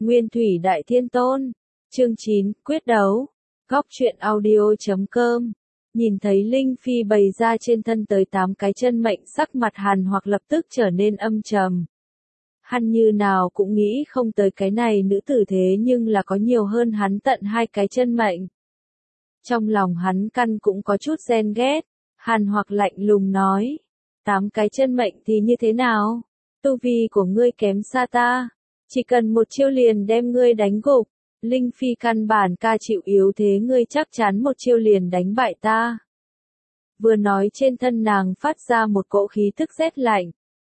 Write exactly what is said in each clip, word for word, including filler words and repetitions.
Nguyên thủy đại thiên tôn. Chương chín, quyết đấu. Góc truyện audio chấm com. Nhìn thấy Linh Phi bày ra trên thân tới tám cái chân mệnh, sắc mặt Hàn Hoặc lập tức trở nên âm trầm. Hắn như nào cũng nghĩ không tới cái này nữ tử thế nhưng là có nhiều hơn hắn tận hai cái chân mệnh. Trong lòng hắn căn cũng có chút ghen ghét. Hàn Hoặc lạnh lùng nói. Tám cái chân mệnh thì như thế nào? Tu vi của ngươi kém xa ta. Chỉ cần một chiêu liền đem ngươi đánh gục. Linh Phi căn bản ca chịu yếu thế, ngươi chắc chắn một chiêu liền đánh bại ta. Vừa nói trên thân nàng phát ra một cỗ khí tức rét lạnh,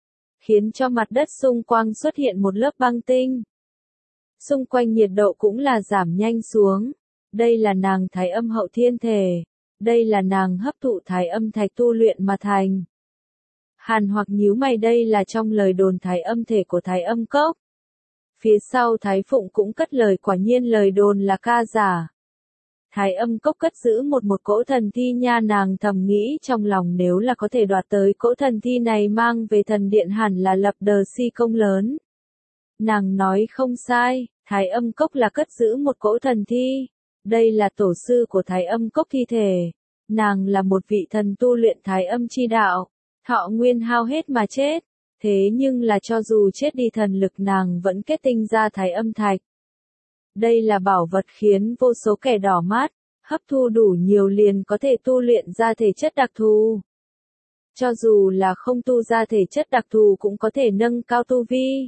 khiến cho mặt đất xung quanh xuất hiện một lớp băng tinh. Xung quanh nhiệt độ cũng là giảm nhanh xuống. Đây là nàng thái âm hậu thiên thể. Đây là nàng hấp thụ thái âm thạch tu luyện mà thành. Hàn Hoặc nhíu mày, đây là trong lời đồn thái âm thể của thái âm cốc. Phía sau Thái Phụng cũng cất lời, quả nhiên lời đồn là ca giả. Thái âm cốc cất giữ một một cỗ thần thi nha, nàng thầm nghĩ trong lòng, nếu là có thể đoạt tới cỗ thần thi này mang về thần điện hẳn là lập đờ si công lớn. Nàng nói không sai, Thái âm cốc là cất giữ một cỗ thần thi. Đây là tổ sư của Thái âm cốc thi thể. Nàng là một vị thần tu luyện thái âm chi đạo. Thọ nguyên hao hết mà chết. Thế nhưng là cho dù chết đi thần lực nàng vẫn kết tinh ra thái âm thạch. Đây là bảo vật khiến vô số kẻ đỏ mắt, hấp thu đủ nhiều liền có thể tu luyện ra thể chất đặc thù. Cho dù là không tu ra thể chất đặc thù cũng có thể nâng cao tu vi,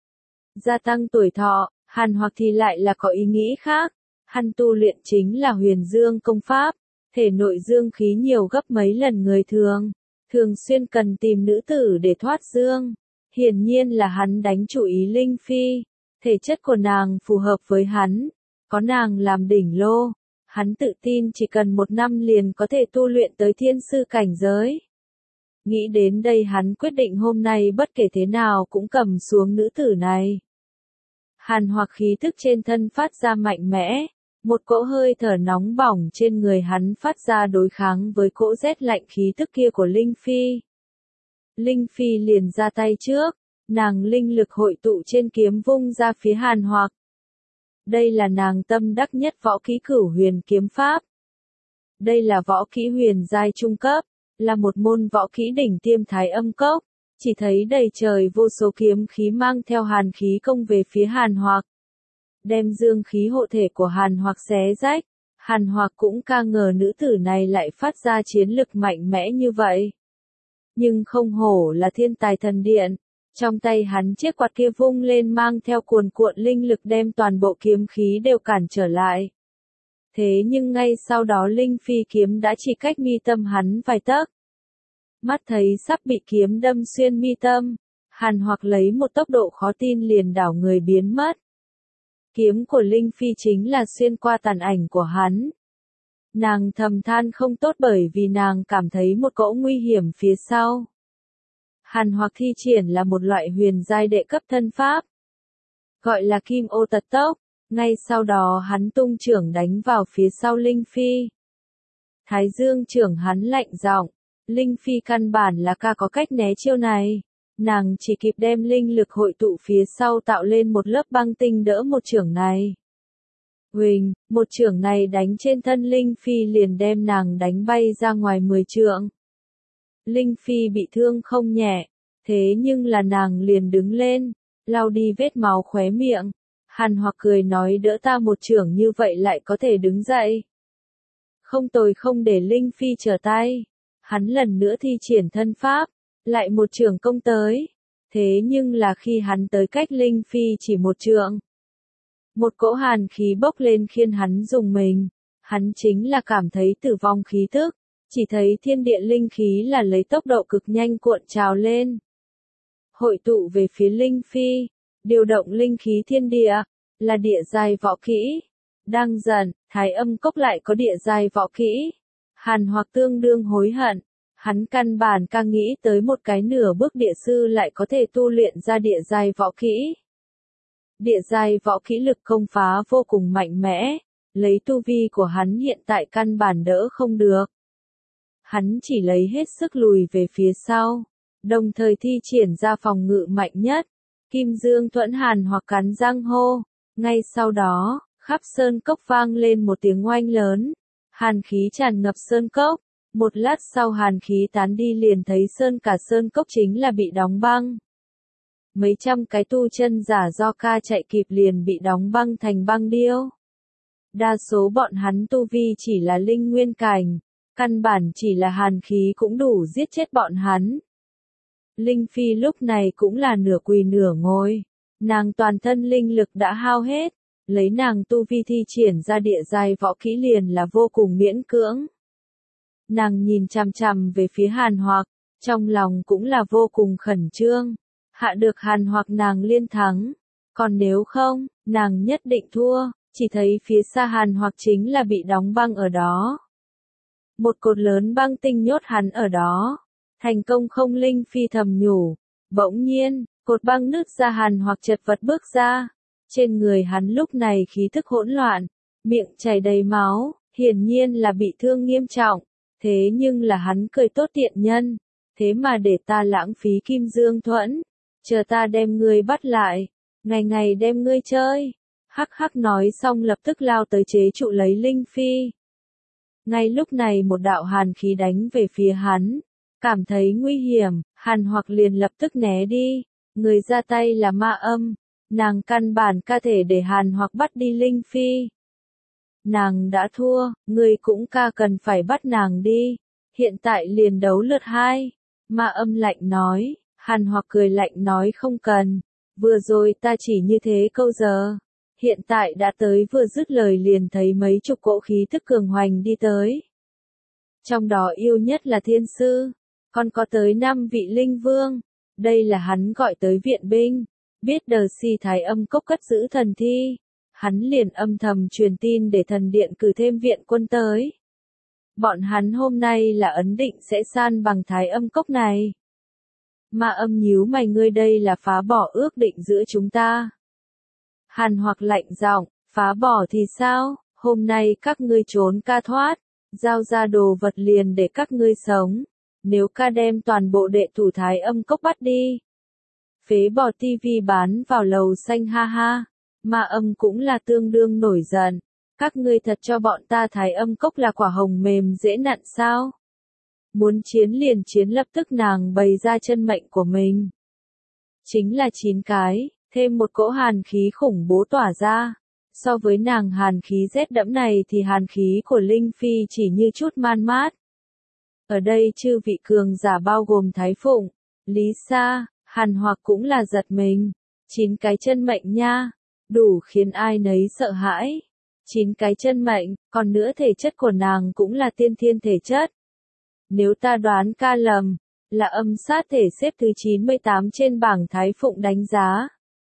gia tăng tuổi thọ. Hàn Hoặc thì lại là có ý nghĩ khác. Hắn tu luyện chính là huyền dương công pháp, thể nội dương khí nhiều gấp mấy lần người thường. Thường xuyên cần tìm nữ tử để thoát dương. Hiển nhiên là hắn đánh chủ ý Linh Phi. Thể chất của nàng phù hợp với hắn. Có nàng làm đỉnh lô. Hắn tự tin chỉ cần một năm liền có thể tu luyện tới thiên sư cảnh giới. Nghĩ đến đây hắn quyết định hôm nay bất kể thế nào cũng cầm xuống nữ tử này. Hàn Hoặc khí thức trên thân phát ra mạnh mẽ. Một cỗ hơi thở nóng bỏng trên người hắn phát ra đối kháng với cỗ rét lạnh khí tức kia của Linh Phi. Linh Phi liền ra tay trước, nàng linh lực hội tụ trên kiếm vung ra phía Hàn Hoặc. Đây là nàng tâm đắc nhất võ kỹ Cửu Huyền kiếm pháp. Đây là võ kỹ huyền giai trung cấp, là một môn võ kỹ đỉnh tiêm thái âm cốc. Chỉ thấy đầy trời vô số kiếm khí mang theo hàn khí công về phía Hàn Hoặc, đem dương khí hộ thể của Hàn Hoặc xé rách. Hàn Hoặc cũng ca ngờ nữ tử này lại phát ra chiến lực mạnh mẽ như vậy. Nhưng không hổ là thiên tài thần điện. Trong tay hắn chiếc quạt kia vung lên mang theo cuồn cuộn linh lực đem toàn bộ kiếm khí đều cản trở lại. Thế nhưng ngay sau đó Linh Phi kiếm đã chỉ cách mi tâm hắn vài tấc. Mắt thấy sắp bị kiếm đâm xuyên mi tâm, Hàn Hoặc lấy một tốc độ khó tin liền đảo người biến mất. Kiếm của Linh Phi chính là xuyên qua tàn ảnh của hắn. Nàng thầm than không tốt bởi vì nàng cảm thấy một cỗ nguy hiểm phía sau. Hàn Hoặc thi triển là một loại huyền giai đệ cấp thân pháp, gọi là Kim Ô Tật Tốc. Ngay sau đó hắn tung chưởng đánh vào phía sau Linh Phi. Thái Dương chưởng hắn lạnh giọng, Linh Phi căn bản là ca có cách né chiêu này. Nàng chỉ kịp đem linh lực hội tụ phía sau tạo lên một lớp băng tinh đỡ một chưởng này. Huỳnh, một chưởng này đánh trên thân Linh Phi liền đem nàng đánh bay ra ngoài mười trượng. Linh Phi bị thương không nhẹ, thế nhưng là nàng liền đứng lên, lau đi vết máu khóe miệng. Hàn Hoặc cười nói, đỡ ta một chưởng như vậy lại có thể đứng dậy. Không tồi, không để Linh Phi trở tay. Hắn lần nữa thi triển thân pháp, lại một chưởng công tới. Thế nhưng là khi hắn tới cách Linh Phi chỉ một trượng, một cỗ hàn khí bốc lên khiến hắn rùng mình. Hắn chính là cảm thấy tử vong khí tức. Chỉ thấy thiên địa linh khí là lấy tốc độ cực nhanh cuộn trào lên, hội tụ về phía Linh Phi. Điều động linh khí thiên địa, là địa giai võ kỹ. Đang dần, thái âm cốc lại có địa giai võ kỹ. Hàn Hoặc tương đương hối hận. Hắn căn bản ca nghĩ tới một cái nửa bước địa sư lại có thể tu luyện ra địa giai võ kỹ. Địa giai võ kỹ lực công phá vô cùng mạnh mẽ. Lấy tu vi của hắn hiện tại căn bản đỡ không được. Hắn chỉ lấy hết sức lùi về phía sau, đồng thời thi triển ra phòng ngự mạnh nhất. Kim Dương Thuẫn Hàn Hoặc cắn răng hô, Ngay sau đó, khắp sơn cốc vang lên một tiếng oanh lớn. Hàn khí tràn ngập sơn cốc. Một lát sau hàn khí tán đi liền thấy sơn cả sơn cốc chính là bị đóng băng. Mấy trăm cái tu chân giả do ca chạy kịp liền bị đóng băng thành băng điêu. Đa số bọn hắn tu vi chỉ là linh nguyên cảnh, căn bản chỉ là hàn khí cũng đủ giết chết bọn hắn. Linh Phi lúc này cũng là nửa quỳ nửa ngồi, nàng toàn thân linh lực đã hao hết, lấy nàng tu vi thi triển ra địa giai võ kỹ liền là vô cùng miễn cưỡng. Nàng nhìn chằm chằm về phía Hàn Hoặc, trong lòng cũng là vô cùng khẩn trương, hạ được Hàn Hoặc nàng liên thắng, còn nếu không, nàng nhất định thua. Chỉ thấy phía xa Hàn Hoặc chính là bị đóng băng ở đó. Một cột lớn băng tinh nhốt hắn ở đó. Thành công không? Linh Phi thầm nhủ. Bỗng nhiên, cột băng nứt ra, Hàn Hoặc chật vật bước ra. Trên người hắn lúc này khí thức hỗn loạn, miệng chảy đầy máu, hiển nhiên là bị thương nghiêm trọng. Thế nhưng là hắn cười tốt tiện nhân. Thế mà để ta lãng phí kim dương thuẫn. Chờ ta đem ngươi bắt lại. Ngày ngày đem ngươi chơi. Hắc hắc nói xong lập tức lao tới chế trụ lấy Linh Phi. Ngay lúc này một đạo hàn khí đánh về phía hắn. Cảm thấy nguy hiểm, Hàn Hoặc liền lập tức né đi. Người ra tay là Ma Âm. Nàng căn bản ca thể để Hàn Hoặc bắt đi Linh Phi. Nàng đã thua, người cũng ca cần phải bắt nàng đi. Hiện tại liền đấu lượt hai. Ma Âm lạnh nói. Hàn Hoặc cười lạnh nói không cần. Vừa rồi ta chỉ như thế câu giờ. Hiện tại đã tới, vừa dứt lời liền thấy mấy chục cỗ khí thức cường hoành đi tới. Trong đó yêu nhất là thiên sư, còn có tới năm vị linh vương. Đây là hắn gọi tới viện binh. Biết Đờ Si Thái Âm Cốc cất giữ thần thi, hắn liền âm thầm truyền tin để thần điện cử thêm viện quân tới. Bọn hắn hôm nay là ấn định sẽ san bằng Thái Âm Cốc này. Ma Âm nhíu mày, ngươi đây là phá bỏ ước định giữa chúng ta. Hàn Hoặc lạnh giọng, phá bỏ thì sao, hôm nay các ngươi trốn ca thoát, giao ra đồ vật liền để các ngươi sống, nếu ca đem toàn bộ đệ tử Thái Âm Cốc bắt đi. Phế bỏ tivi bán vào lầu xanh, ha ha. Ma Âm cũng là tương đương nổi giận, các ngươi thật cho bọn ta Thái Âm Cốc là quả hồng mềm dễ nặn sao? Muốn chiến liền chiến, lập tức nàng bày ra chân mệnh của mình. Chính là chín cái. Thêm một cỗ hàn khí khủng bố tỏa ra. So với nàng hàn khí rét đẫm này thì hàn khí của Linh Phi chỉ như chút man mát. Ở đây chư vị cường giả bao gồm Thái Phụng, Lý Sa, Hàn Hoặc cũng là giật mình. Chín cái chân mệnh nha, đủ khiến ai nấy sợ hãi. Chín cái chân mệnh, còn nữa thể chất của nàng cũng là tiên thiên thể chất. Nếu ta đoán ca lầm, là âm sát thể xếp thứ chín mươi tám trên bảng Thái Phụng đánh giá.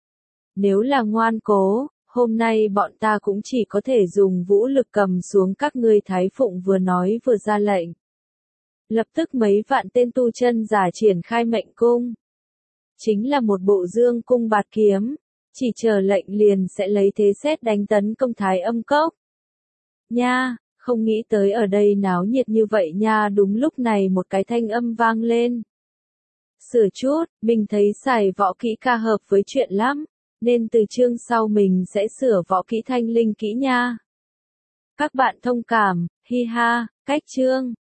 Nếu là ngoan cố, hôm nay bọn ta cũng chỉ có thể dùng vũ lực cầm xuống các ngươi. Thái Phụng vừa nói vừa ra lệnh. Lập tức mấy vạn tên tu chân giả triển khai mệnh cung. Chính là một bộ dương cung bạt kiếm, chỉ chờ lệnh liền sẽ lấy thế sét đánh tấn công Thái Âm Cốc. Nha, không nghĩ tới ở đây náo nhiệt như vậy nha. Đúng lúc này một cái thanh âm vang lên. Sửa chút, mình thấy xài võ kỹ ca hợp với chuyện lắm. Nên từ chương sau mình sẽ sửa võ kỹ thanh linh kỹ nha. Các bạn thông cảm, hi ha, cách chương.